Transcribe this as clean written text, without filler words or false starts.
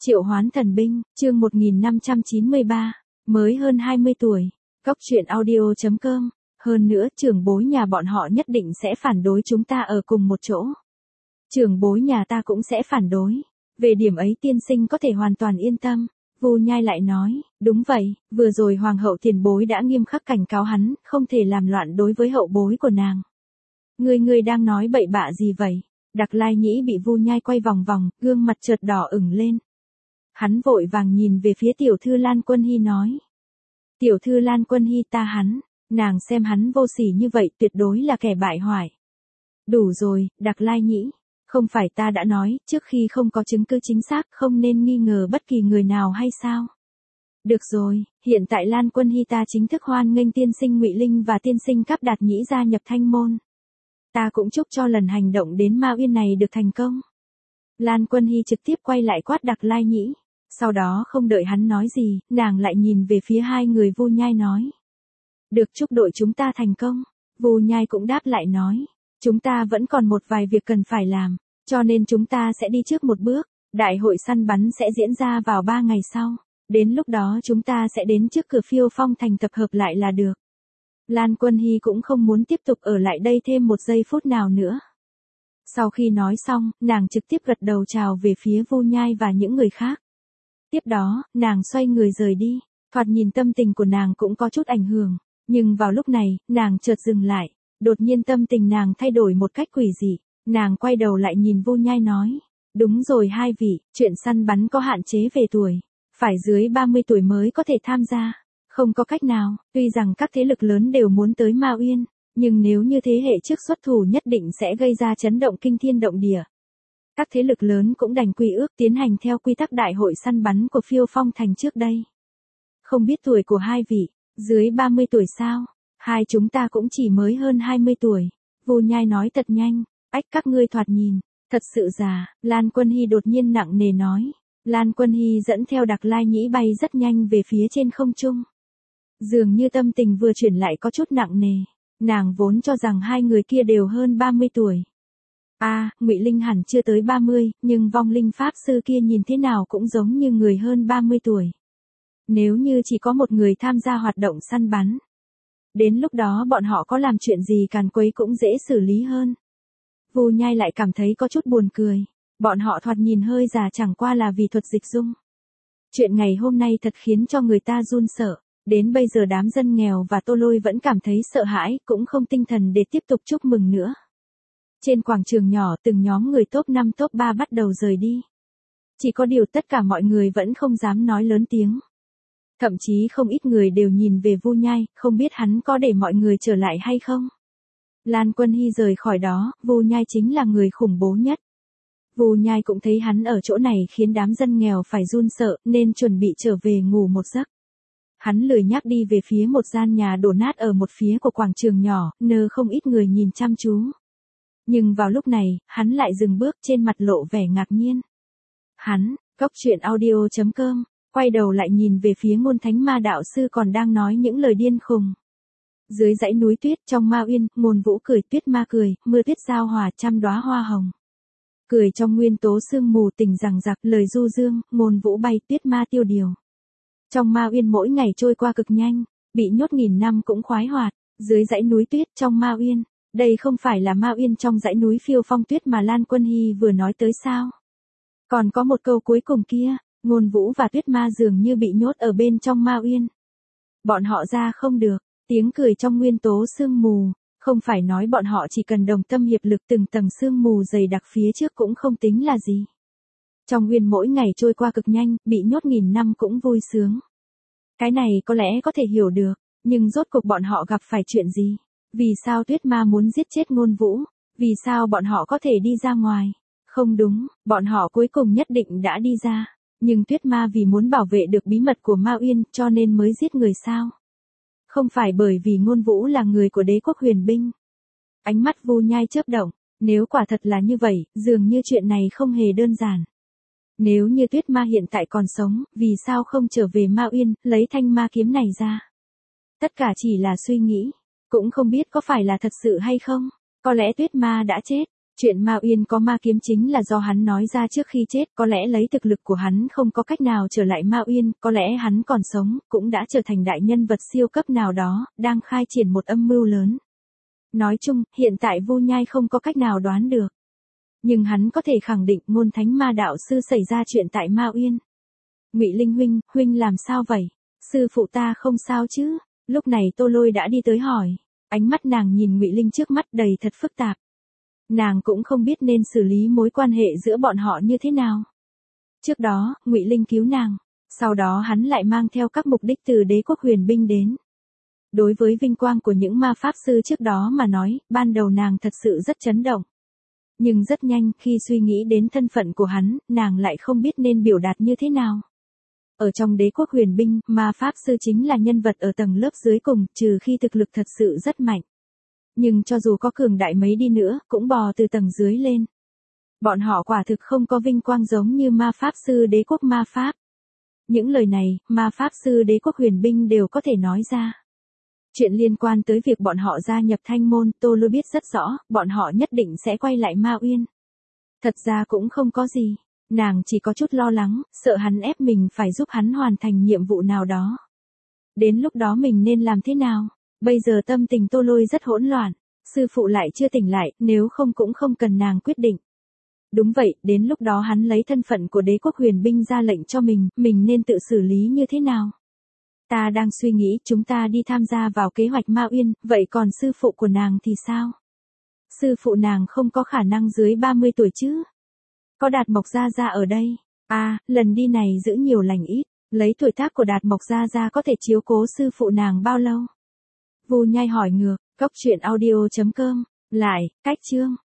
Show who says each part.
Speaker 1: Triệu Hoán Thần Binh, chương 1593, mới hơn 20 tuổi. Cóc truyện audio.com. Hơn nữa, trưởng bối nhà bọn họ nhất định sẽ phản đối chúng ta ở cùng một chỗ. Trưởng bối nhà ta cũng sẽ phản đối. Về điểm ấy tiên sinh có thể hoàn toàn yên tâm. Vu Nhai lại nói, đúng vậy, vừa rồi hoàng hậu tiền bối đã nghiêm khắc cảnh cáo hắn, không thể làm loạn đối với hậu bối của nàng. Ngươi đang nói bậy bạ gì vậy? Đặc Lai Nhĩ bị Vu Nhai quay vòng vòng, gương mặt chợt đỏ ửng lên. Hắn vội vàng nhìn về phía tiểu thư Lan Quân Hy nói. Tiểu thư Lan Quân Hy ta hắn, nàng xem hắn vô sỉ như vậy tuyệt đối là kẻ bại hoại. Đủ rồi, Đặc Lai Nhĩ, không phải ta đã nói, trước khi không có chứng cứ chính xác không nên nghi ngờ bất kỳ người nào hay sao? Được rồi, hiện tại Lan Quân Hy ta chính thức hoan nghênh tiên sinh Ngụy Linh và tiên sinh Cáp Đạt Nhĩ gia nhập Thanh môn. Ta cũng chúc cho lần hành động đến Ma Uyên này được thành công. Lan Quân Hy trực tiếp quay lại quát Đặc Lai Nhĩ. Sau đó không đợi hắn nói gì, nàng lại nhìn về phía hai người Vu Nhai nói. Được chúc đội chúng ta thành công. Vu Nhai cũng đáp lại nói. Chúng ta vẫn còn một vài việc cần phải làm, cho nên chúng ta sẽ đi trước một bước. Đại hội săn bắn sẽ diễn ra vào 3 ngày sau. Đến lúc đó chúng ta sẽ đến trước cửa Phiêu Phong thành tập hợp lại là được. Lan Quân Hy cũng không muốn tiếp tục ở lại đây thêm một giây phút nào nữa. Sau khi nói xong, nàng trực tiếp gật đầu chào về phía Vu Nhai và những người khác. Tiếp đó, nàng xoay người rời đi, thoạt nhìn tâm tình của nàng cũng có chút ảnh hưởng, nhưng vào lúc này, nàng chợt dừng lại, đột nhiên tâm tình nàng thay đổi một cách quỷ dị, nàng quay đầu lại nhìn Vu Nhai nói, đúng rồi hai vị, chuyện săn bắn có hạn chế về tuổi, phải dưới 30 tuổi mới có thể tham gia, không có cách nào, tuy rằng các thế lực lớn đều muốn tới Ma Uyên, nhưng nếu như thế hệ trước xuất thủ nhất định sẽ gây ra chấn động kinh thiên động địa. Các thế lực lớn cũng đành quy ước tiến hành theo quy tắc đại hội săn bắn của Phiêu Phong thành trước đây. Không biết tuổi của hai vị, dưới 30 tuổi sao? Hai chúng ta cũng chỉ mới hơn 20 tuổi. Vu Nhai nói thật nhanh, ách các ngươi thoạt nhìn, thật sự già, Lan Quân Hy đột nhiên nặng nề nói. Lan Quân Hy dẫn theo Đặc Lai Nhĩ bay rất nhanh về phía trên không trung. Dường như tâm tình vừa chuyển lại có chút nặng nề, nàng vốn cho rằng hai người kia đều hơn 30 tuổi. Ngụy Linh hẳn chưa tới 30, nhưng vong linh pháp sư kia nhìn thế nào cũng giống như người hơn 30 tuổi. Nếu như chỉ có một người tham gia hoạt động săn bắn, đến lúc đó bọn họ có làm chuyện gì càn quấy cũng dễ xử lý hơn. Vu Nhai lại cảm thấy có chút buồn cười, bọn họ thoạt nhìn hơi già chẳng qua là vì thuật dịch dung. Chuyện ngày hôm nay thật khiến cho người ta run sợ, đến bây giờ đám dân nghèo và Tô Lôi vẫn cảm thấy sợ hãi, cũng không tinh thần để tiếp tục chúc mừng nữa. Trên quảng trường nhỏ từng nhóm người top 5 top 3 bắt đầu rời đi. Chỉ có điều tất cả mọi người vẫn không dám nói lớn tiếng. Thậm chí không ít người đều nhìn về Vu Nhai, không biết hắn có để mọi người trở lại hay không. Lan Quân Hy rời khỏi đó, Vu Nhai chính là người khủng bố nhất. Vu Nhai cũng thấy hắn ở chỗ này khiến đám dân nghèo phải run sợ nên chuẩn bị trở về ngủ một giấc. Hắn lười nhác đi về phía một gian nhà đổ nát ở một phía của quảng trường nhỏ, nơi không ít người nhìn chăm chú. Nhưng vào lúc này, hắn lại dừng bước trên mặt lộ vẻ ngạc nhiên. Hắn, Cóc truyện audio.com, quay đầu lại nhìn về phía Ngôn Thánh Ma đạo sư còn đang nói những lời điên khùng. Dưới dãy núi tuyết trong Ma Uyên, Ngôn Vũ cười, Tuyết Ma cười, mưa tuyết giao hòa trăm đóa hoa hồng. Cười trong nguyên tố sương mù tình rằng giặc, lời du dương, Ngôn Vũ bay, Tuyết Ma tiêu điều. Trong Ma Uyên mỗi ngày trôi qua cực nhanh, bị nhốt nghìn năm cũng khoái hoạt, dưới dãy núi tuyết trong Ma Uyên. Đây không phải là Ma Uyên trong dãy núi Phiêu Phong tuyết mà Lan Quân Hy vừa nói tới sao? Còn có một câu cuối cùng kia, Ngôn Vũ và Tuyết Ma dường như bị nhốt ở bên trong Ma Uyên. Bọn họ ra không được, tiếng cười trong nguyên tố sương mù, không phải nói bọn họ chỉ cần đồng tâm hiệp lực từng tầng sương mù dày đặc phía trước cũng không tính là gì. Trong Uyên mỗi ngày trôi qua cực nhanh, bị nhốt nghìn năm cũng vui sướng. Cái này có lẽ có thể hiểu được, nhưng rốt cuộc bọn họ gặp phải chuyện gì? Vì sao Tuyết Ma muốn giết chết Ngôn Vũ? Vì sao bọn họ có thể đi ra ngoài? Không đúng, bọn họ cuối cùng nhất định đã đi ra. Nhưng Tuyết Ma vì muốn bảo vệ được bí mật của Ma Uyên cho nên mới giết người sao? Không phải bởi vì Ngôn Vũ là người của đế quốc huyền binh. Ánh mắt Vu Nhai chớp động, nếu quả thật là như vậy, dường như chuyện này không hề đơn giản. Nếu như Tuyết Ma hiện tại còn sống, vì sao không trở về Ma Uyên, lấy thanh ma kiếm này ra? Tất cả chỉ là suy nghĩ. Cũng không biết có phải là thật sự hay không, có lẽ Tuyết Ma đã chết, Chuyện Ma Uyên có ma kiếm chính là do hắn nói ra trước khi chết, có lẽ lấy thực lực của hắn không có cách nào trở lại Ma Uyên, có lẽ hắn còn sống, cũng đã trở thành đại nhân vật siêu cấp nào đó, đang khai triển một âm mưu lớn. Nói chung, hiện tại Vu Nhai không có cách nào đoán được. Nhưng hắn có thể khẳng định Ngôn Thánh Ma đạo sư xảy ra chuyện tại Ma Uyên. Ngụy Linh huynh làm sao vậy? Sư phụ ta không sao chứ? Lúc này Tô Lôi đã đi tới hỏi. Ánh mắt nàng nhìn Ngụy Linh trước mắt đầy thật phức tạp. Nàng cũng không biết nên xử lý mối quan hệ giữa bọn họ như thế nào. Trước đó, Ngụy Linh cứu nàng, sau đó hắn lại mang theo các mục đích từ Đế quốc Huyền Binh đến. Đối với vinh quang của những ma pháp sư trước đó mà nói, ban đầu nàng thật sự rất chấn động. Nhưng rất nhanh, khi suy nghĩ đến thân phận của hắn, nàng lại không biết nên biểu đạt như thế nào. Ở trong Đế quốc Huyền Binh, ma pháp sư chính là nhân vật ở tầng lớp dưới cùng, trừ khi thực lực thật sự rất mạnh. Nhưng cho dù có cường đại mấy đi nữa, cũng bò từ tầng dưới lên. Bọn họ quả thực không có vinh quang giống như ma pháp sư Đế quốc ma pháp. Những lời này, ma pháp sư Đế quốc Huyền Binh đều có thể nói ra. Chuyện liên quan tới việc bọn họ gia nhập Thanh môn, Tô Lôi biết rất rõ, bọn họ nhất định sẽ quay lại Ma Uyên. Thật ra cũng không có gì, nàng chỉ có chút lo lắng, sợ hắn ép mình phải giúp hắn hoàn thành nhiệm vụ nào đó. Đến lúc đó mình nên làm thế nào? Bây giờ tâm tình Tô Lôi rất hỗn loạn, sư phụ lại chưa tỉnh lại, nếu không cũng không cần nàng quyết định. Đúng vậy, đến lúc đó hắn lấy thân phận của Đế quốc Huyền Binh ra lệnh cho mình nên tự xử lý như thế nào? Ta đang suy nghĩ chúng ta đi tham gia vào kế hoạch Ma Uyên, vậy còn sư phụ của nàng thì sao? Sư phụ nàng không có khả năng dưới 30 tuổi chứ? Có Đạt Mộc Gia Gia ở đây. Lần đi này giữ nhiều lành ít, lấy tuổi tác của Đạt Mộc Gia Gia có thể chiếu cố sư phụ nàng bao lâu? Vu Nhai hỏi ngược, góc truyện audio.com, lại, cách chương.